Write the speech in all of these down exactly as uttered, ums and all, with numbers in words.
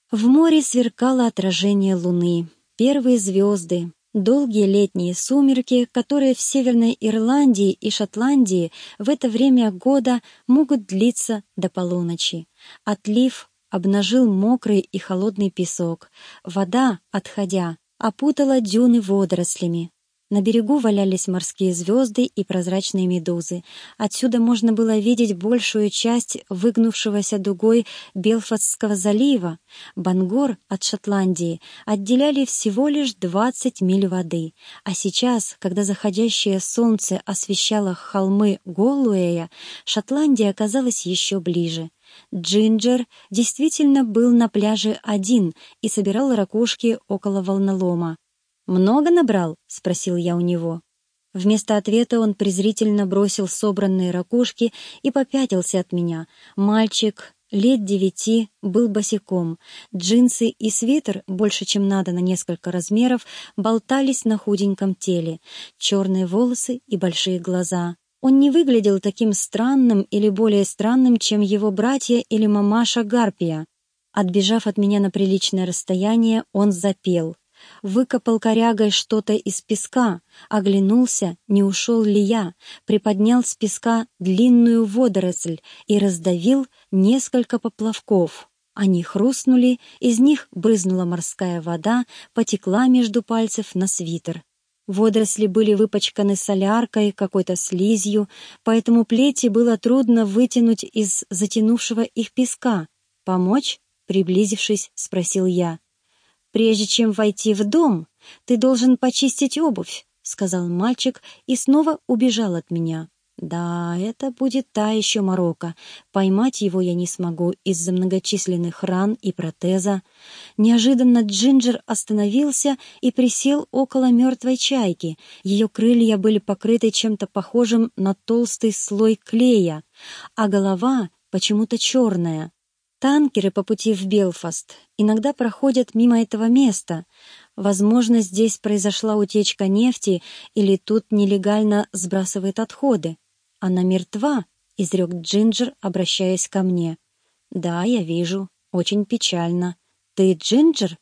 В море сверкало отражение луны, первые звезды, долгие летние сумерки, которые в Северной Ирландии и Шотландии в это время года могут длиться до полуночи. Отлив обнажил мокрый и холодный песок. Вода, отходя, опутала дюны водорослями. На берегу валялись морские звезды и прозрачные медузы. Отсюда можно было видеть большую часть выгнувшегося дугой Белфастского залива. Бангор от Шотландии отделяли всего лишь двадцать миль воды. А сейчас, когда заходящее солнце освещало холмы Голлуэя, Шотландия оказалась еще ближе. Джинджер действительно был на пляже один и собирал ракушки около волнолома. «Много набрал?» — спросил я у него. Вместо ответа он презрительно бросил собранные ракушки и попятился от меня. Мальчик лет девяти был босиком. Джинсы и свитер, больше чем надо на несколько размеров, болтались на худеньком теле. Черные волосы и большие глаза. Он не выглядел таким странным или более странным, чем его братья или мамаша Гарпия. Отбежав от меня на приличное расстояние, он запел. Выкопал корягой что-то из песка, оглянулся, не ушел ли я, приподнял с песка длинную водоросль и раздавил несколько поплавков. Они хрустнули, из них брызнула морская вода, потекла между пальцев на свитер. Водоросли были выпачканы соляркой, какой-то слизью, поэтому плети было трудно вытянуть из затянувшего их песка. «Помочь?» — приблизившись, спросил я. «Прежде чем войти в дом, ты должен почистить обувь», — сказал мальчик и снова убежал от меня. Да, это будет та еще морока. Поймать его я не смогу из-за многочисленных ран и протеза. Неожиданно Джинджер остановился и присел около мертвой чайки. Ее крылья были покрыты чем-то похожим на толстый слой клея, а голова почему-то черная. Танкеры по пути в Белфаст иногда проходят мимо этого места. Возможно, здесь произошла утечка нефти или тут нелегально сбрасывают отходы. «Она мертва», — изрек Джинджер, обращаясь ко мне. «Да, я вижу. Очень печально. Ты Джинджер?»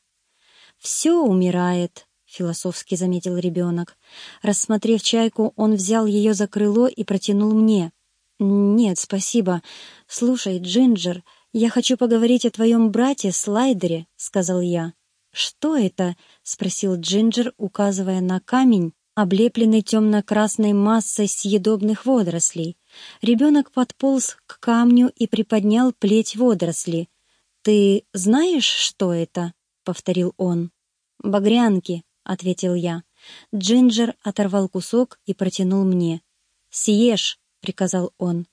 «Все умирает», — философски заметил ребенок. Рассмотрев чайку, он взял ее за крыло и протянул мне. «Нет, спасибо. Слушай, Джинджер, я хочу поговорить о твоем брате Слайдере», — сказал я. «Что это?» — спросил Джинджер, указывая на камень, облепленный темно-красной массой съедобных водорослей. Ребенок подполз к камню и приподнял плеть водоросли. «Ты знаешь, что это?» — повторил он. «Багрянки», — ответил я. Джинджер оторвал кусок и протянул мне. «Съешь», — приказал он.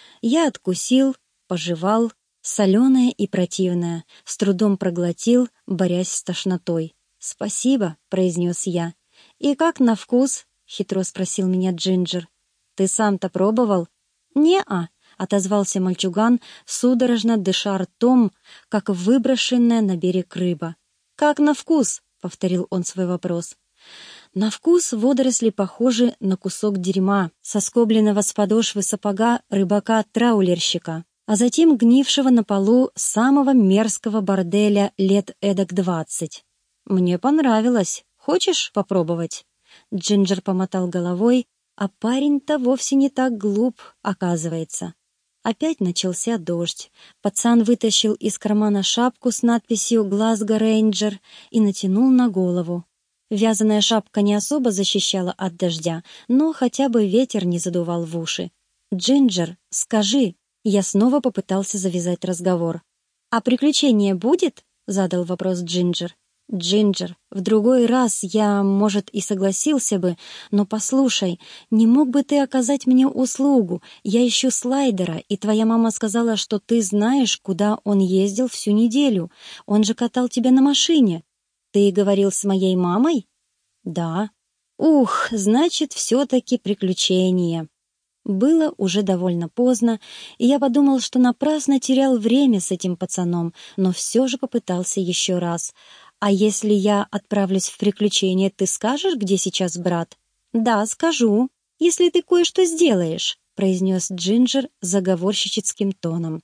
Я откусил, пожевал, соленое и противное, с трудом проглотил, борясь с тошнотой. «Спасибо», — произнес я. «И как на вкус?» — хитро спросил меня Джинджер. «Ты сам-то пробовал?» «Не-а», — отозвался мальчуган, судорожно дыша ртом, как выброшенная на берег рыба. «Как на вкус?» — повторил он свой вопрос. На вкус водоросли похожи на кусок дерьма, соскобленного с подошвы сапога рыбака-траулерщика, а затем гнившего на полу самого мерзкого борделя лет эдак двадцать. «Мне понравилось. Хочешь попробовать?» Джинджер помотал головой, а парень-то вовсе не так глуп, оказывается. Опять начался дождь. Пацан вытащил из кармана шапку с надписью «Глазго Рейнджер» и натянул на голову. Вязаная шапка не особо защищала от дождя, но хотя бы ветер не задувал в уши. «Джинджер, скажи!» Я снова попытался завязать разговор. «А приключение будет?» — задал вопрос Джинджер. «Джинджер, в другой раз я, может, и согласился бы, но послушай, не мог бы ты оказать мне услугу? Я ищу Слайдера, и твоя мама сказала, что ты знаешь, куда он ездил всю неделю. Он же катал тебя на машине. Ты говорил с моей мамой?» «Да». «Ух, значит, все-таки приключение». Было уже довольно поздно, и я подумал, что напрасно терял время с этим пацаном, но все же попытался еще раз. «А если я отправлюсь в приключение, ты скажешь, где сейчас брат?» «Да, скажу, если ты кое-что сделаешь», — произнес Джинджер заговорщическим тоном.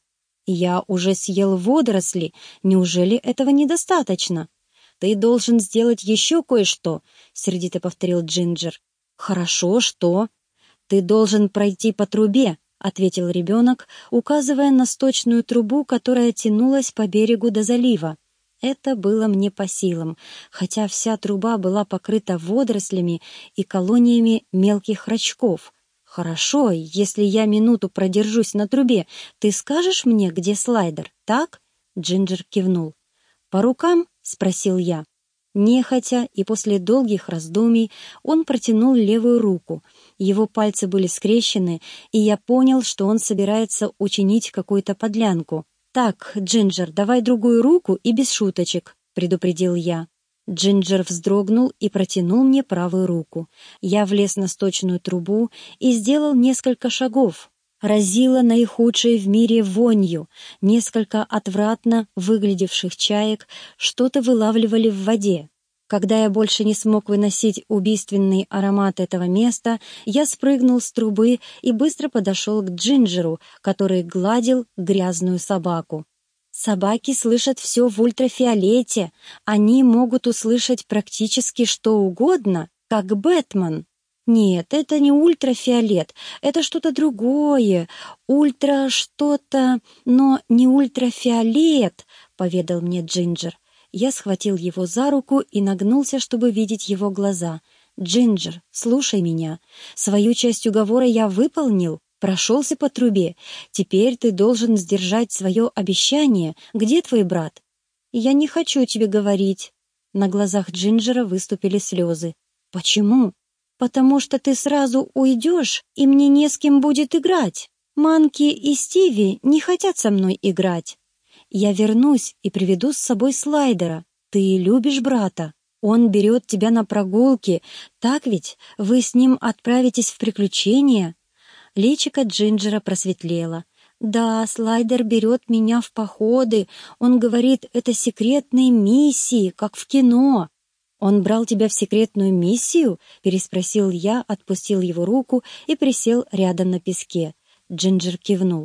«Я уже съел водоросли. Неужели этого недостаточно?» «Ты должен сделать еще кое-что», — сердито повторил Джинджер. «Хорошо, что?» «Ты должен пройти по трубе», — ответил ребенок, указывая на сточную трубу, которая тянулась по берегу до залива. Это было мне по силам, хотя вся труба была покрыта водорослями и колониями мелких рачков. «Хорошо, если я минуту продержусь на трубе, ты скажешь мне, где слайдер, так?» Джинджер кивнул. «По рукам?» — спросил я. Нехотя и после долгих раздумий он протянул левую руку. Его пальцы были скрещены, и я понял, что он собирается учинить какую-то подлянку. «Так, Джинджер, давай другую руку и без шуточек», — предупредил я. Джинджер вздрогнул и протянул мне правую руку. Я влез на сточную трубу и сделал несколько шагов. Разило наихудшей в мире вонью. Несколько отвратно выглядевших чаек что-то вылавливали в воде. Когда я больше не смог выносить убийственный аромат этого места, я спрыгнул с трубы и быстро подошел к Джинджеру, который гладил грязную собаку. «Собаки слышат все в ультрафиолете. Они могут услышать практически что угодно, как Бэтмен». «Нет, это не ультрафиолет, это что-то другое. Ультра что-то, но не ультрафиолет», — поведал мне Джинджер. Я схватил его за руку и нагнулся, чтобы видеть его глаза. «Джинджер, слушай меня. Свою часть уговора я выполнил, прошелся по трубе. Теперь ты должен сдержать свое обещание. Где твой брат?» «Я не хочу тебе говорить». На глазах Джинджера выступили слезы. «Почему?» «Потому что ты сразу уйдешь, и мне не с кем будет играть. Манки и Стиви не хотят со мной играть. Я вернусь и приведу с собой слайдера. Ты любишь брата. Он берет тебя на прогулки. Так ведь? Вы с ним отправитесь в приключения?» Личико Джинджера просветлело. «Да, слайдер берет меня в походы. Он говорит, это секретные миссии, как в кино». «Он брал тебя в секретную миссию?» — переспросил я, отпустил его руку и присел рядом на песке. Джинджер кивнул.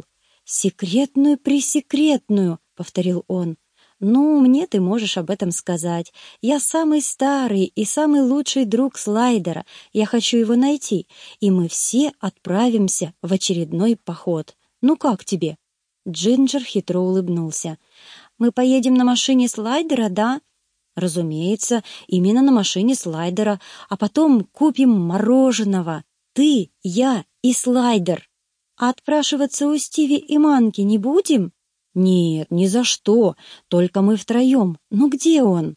«Секретную-пресекретную», — повторил он. «Ну, мне ты можешь об этом сказать. Я самый старый и самый лучший друг слайдера. Я хочу его найти, и мы все отправимся в очередной поход. Ну как тебе?» Джинджер хитро улыбнулся. «Мы поедем на машине слайдера, да?» «Разумеется, именно на машине слайдера, а потом купим мороженого. Ты, я и слайдер. А отпрашиваться у Стиви и Манки не будем?» «Нет, ни за что, только мы втроем. Ну где он?»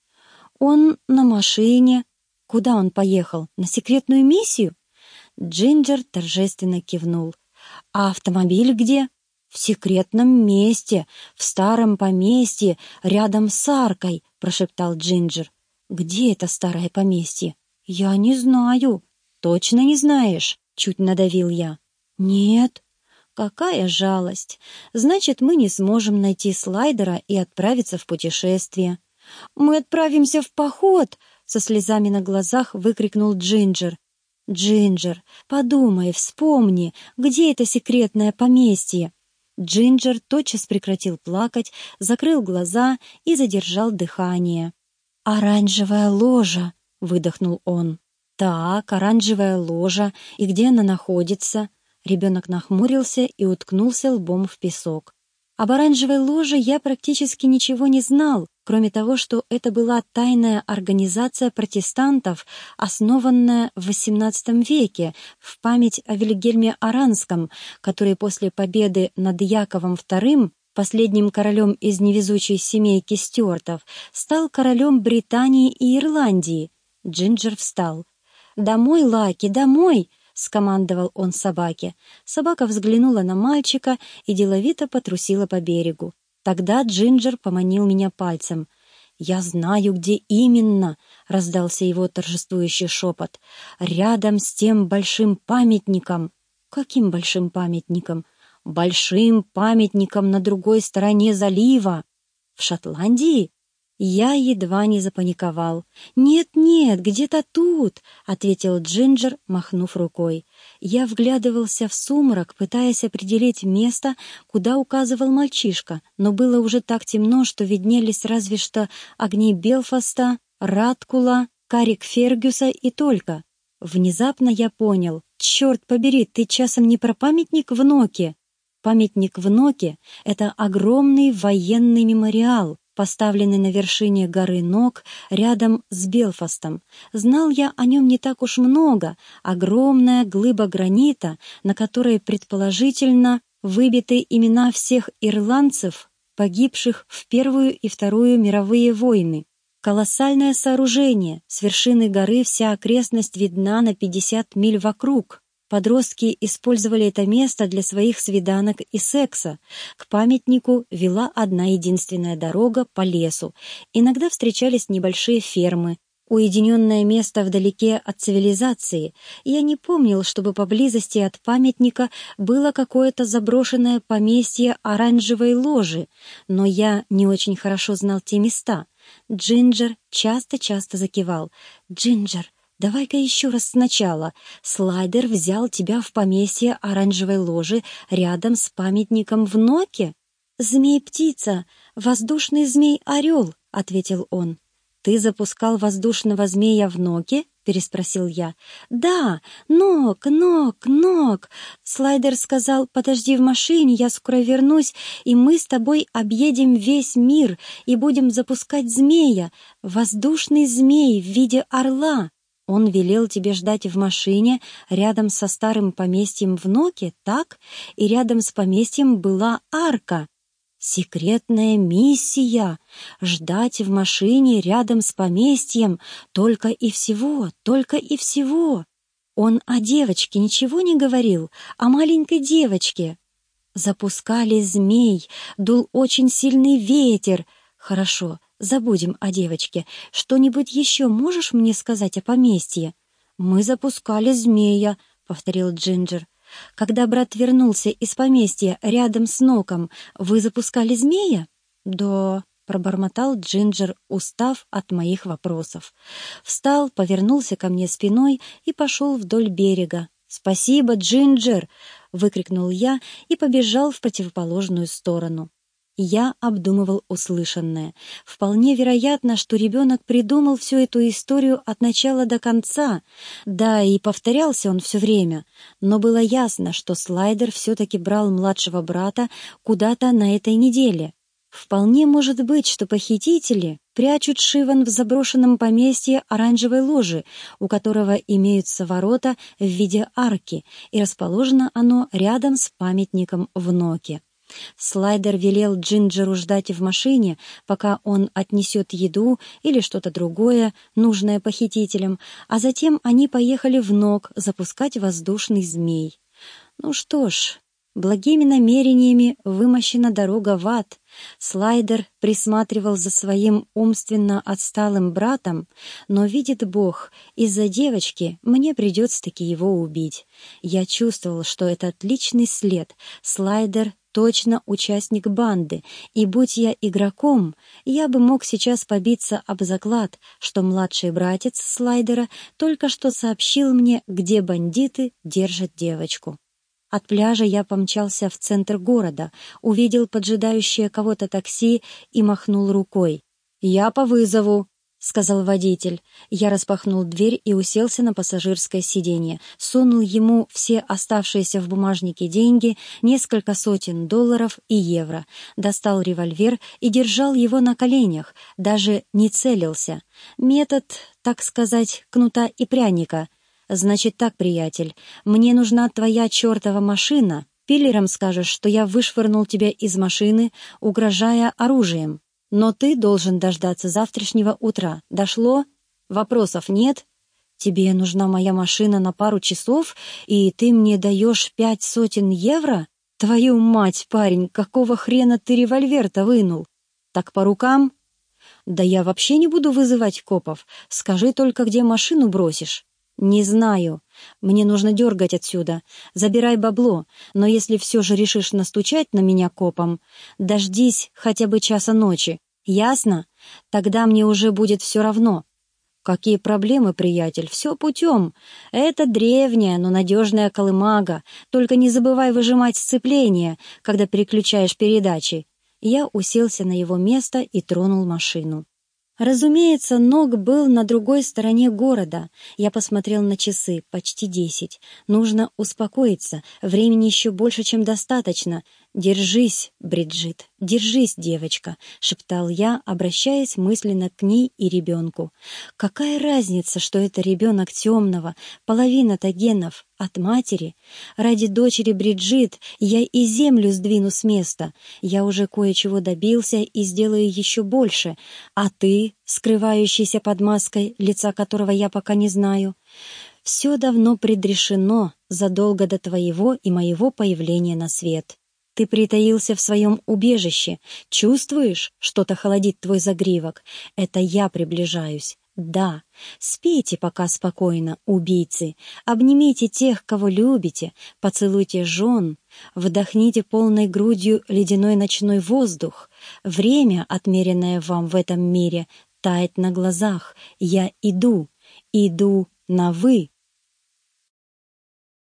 «Он на машине». «Куда он поехал? На секретную миссию?» Джинджер торжественно кивнул. «А автомобиль где?» «В секретном месте, в старом поместье, рядом с аркой», — прошептал Джинджер. «Где это старое поместье?» «Я не знаю». «Точно не знаешь?» — чуть надавил я. «Нет». «Какая жалость! Значит, мы не сможем найти слайдера и отправиться в путешествие». «Мы отправимся в поход!» — со слезами на глазах выкрикнул Джинджер. «Джинджер, подумай, вспомни, где это секретное поместье?» Джинджер тотчас прекратил плакать, закрыл глаза и задержал дыхание. «Оранжевая ложа!» — выдохнул он. «Так, оранжевая ложа. И где она находится?» Ребенок нахмурился и уткнулся лбом в песок. Об оранжевой ложе я практически ничего не знал, кроме того, что это была тайная организация протестантов, основанная в восемнадцатом веке в память о Вильгельме Оранском, который после победы над Яковом вторым, последним королем из невезучей семейки Стюартов, стал королем Британии и Ирландии. Джинджер встал. «Домой, Лаки, домой!» — скомандовал он собаке. Собака взглянула на мальчика и деловито потрусила по берегу. Тогда Джинджер поманил меня пальцем. «Я знаю, где именно!» — раздался его торжествующий шепот. «Рядом с тем большим памятником». «Каким большим памятником?» «Большим памятником на другой стороне залива». «В Шотландии?» Я едва не запаниковал. «Нет-нет, где-то тут!» — ответил Джинджер, махнув рукой. Я вглядывался в сумрак, пытаясь определить место, куда указывал мальчишка, но было уже так темно, что виднелись разве что огни Белфаста, Радкула, Каррик-Фергюса и только. Внезапно я понял. «Черт побери, ты часом не про памятник в Ноке?» Памятник в Ноке — это огромный военный мемориал, поставленный на вершине горы Нок рядом с Белфастом. Знал я о нем не так уж много. Огромная глыба гранита, на которой, предположительно, выбиты имена всех ирландцев, погибших в Первую и Вторую мировые войны. Колоссальное сооружение. С вершины горы вся окрестность видна на пятьдесят миль вокруг. Подростки использовали это место для своих свиданок и секса. К памятнику вела одна единственная дорога по лесу. Иногда встречались небольшие фермы, уединенное место вдалеке от цивилизации. Я не помнил, чтобы поблизости от памятника было какое-то заброшенное поместье оранжевой ложи, но я не очень хорошо знал те места. Джинджер часто-часто закивал. «Джинджер, давай-ка еще раз сначала. Слайдер взял тебя в поместье оранжевой ложи рядом с памятником в Ноке?» «Змей-птица, воздушный змей-орел», — ответил он. «Ты запускал воздушного змея в Ноке?» — переспросил я. «Да, Нок, Нок, Нок!» Слайдер сказал: «Подожди в машине, я скоро вернусь, и мы с тобой объедем весь мир и будем запускать змея, воздушный змей в виде орла». Он велел тебе ждать в машине рядом со старым поместьем в Ноке, так? И рядом с поместьем была арка. Секретная миссия — ждать в машине рядом с поместьем, только и всего, только и всего. Он о девочке ничего не говорил, о маленькой девочке. Запускали змей, дул очень сильный ветер. Хорошо, забудем о девочке. Что-нибудь еще можешь мне сказать о поместье? Мы запускали змея, — повторил Джинджер. Когда брат вернулся из поместья рядом с Ноком, вы запускали змея? Да, — пробормотал Джинджер, устав от моих вопросов. Встал, повернулся ко мне спиной и пошел вдоль берега. «Спасибо, Джинджер!» — выкрикнул я и побежал в противоположную сторону. Я обдумывал услышанное. Вполне вероятно, что ребенок придумал всю эту историю от начала до конца. Да, и повторялся он все время. Но было ясно, что Слайдер все-таки брал младшего брата куда-то на этой неделе. Вполне может быть, что похитители прячут Шиван в заброшенном поместье оранжевой ложи, у которого имеются ворота в виде арки, и расположено оно рядом с памятником в Ноке. Слайдер велел Джинджеру ждать в машине, пока он отнесет еду или что-то другое, нужное похитителям, а затем они поехали в Нок запускать воздушный змей. Ну что ж, благими намерениями вымощена дорога в ад. Слайдер присматривал за своим умственно отсталым братом, но, видит Бог, из-за девочки мне придется-таки его убить. Я чувствовал, что это отличный след. Слайдер точно участник банды, и будь я игроком, я бы мог сейчас побиться об заклад, что младший братец Слайдера только что сообщил мне, где бандиты держат девочку. От пляжа я помчался в центр города, увидел поджидающее кого-то такси и махнул рукой. «Я по вызову», — сказал водитель. Я распахнул дверь и уселся на пассажирское сиденье, сунул ему все оставшиеся в бумажнике деньги, несколько сотен долларов и евро, достал револьвер и держал его на коленях, даже не целился. Метод, так сказать, кнута и пряника. «Значит так, приятель, мне нужна твоя чертова машина. Пиллерам скажешь, что я вышвырнул тебя из машины, угрожая оружием. Но ты должен дождаться завтрашнего утра. Дошло? Вопросов нет? Тебе нужна моя машина на пару часов, и ты мне даешь пять сотен евро? Твою мать, парень, какого хрена ты револьвер-то вынул? Так по рукам? Да я вообще не буду вызывать копов. Скажи только, где машину бросишь». «Не знаю. Мне нужно дергать отсюда. Забирай бабло, но если все же решишь настучать на меня копом, дождись хотя бы часа ночи. Ясно? Тогда мне уже будет все равно. Какие проблемы, приятель, все путем. Это древняя, но надежная колымага. Только не забывай выжимать сцепление, когда переключаешь передачи. Я уселся на его место и тронул машину. Разумеется, Ног был на другой стороне города. Я посмотрел на часы, почти десять. Нужно успокоиться, времени еще больше, чем достаточно. «Держись, Бриджит, держись, девочка», — шептал я, обращаясь мысленно к ней и ребенку. «Какая разница, что это ребенок темного, половина-то генов от матери? Ради дочери Бриджит я и землю сдвину с места. Я уже кое-чего добился и сделаю еще больше. А ты, скрывающийся под маской, лица которого я пока не знаю, все давно предрешено задолго до твоего и моего появления на свет». Ты притаился в своем убежище. Чувствуешь, что-то холодит твой загривок? Это я приближаюсь. Да, спите пока спокойно, убийцы. Обнимите тех, кого любите, поцелуйте жен, вдохните полной грудью ледяной ночной воздух. Время, отмеренное вам в этом мире, тает на глазах. Я иду, иду на «вы».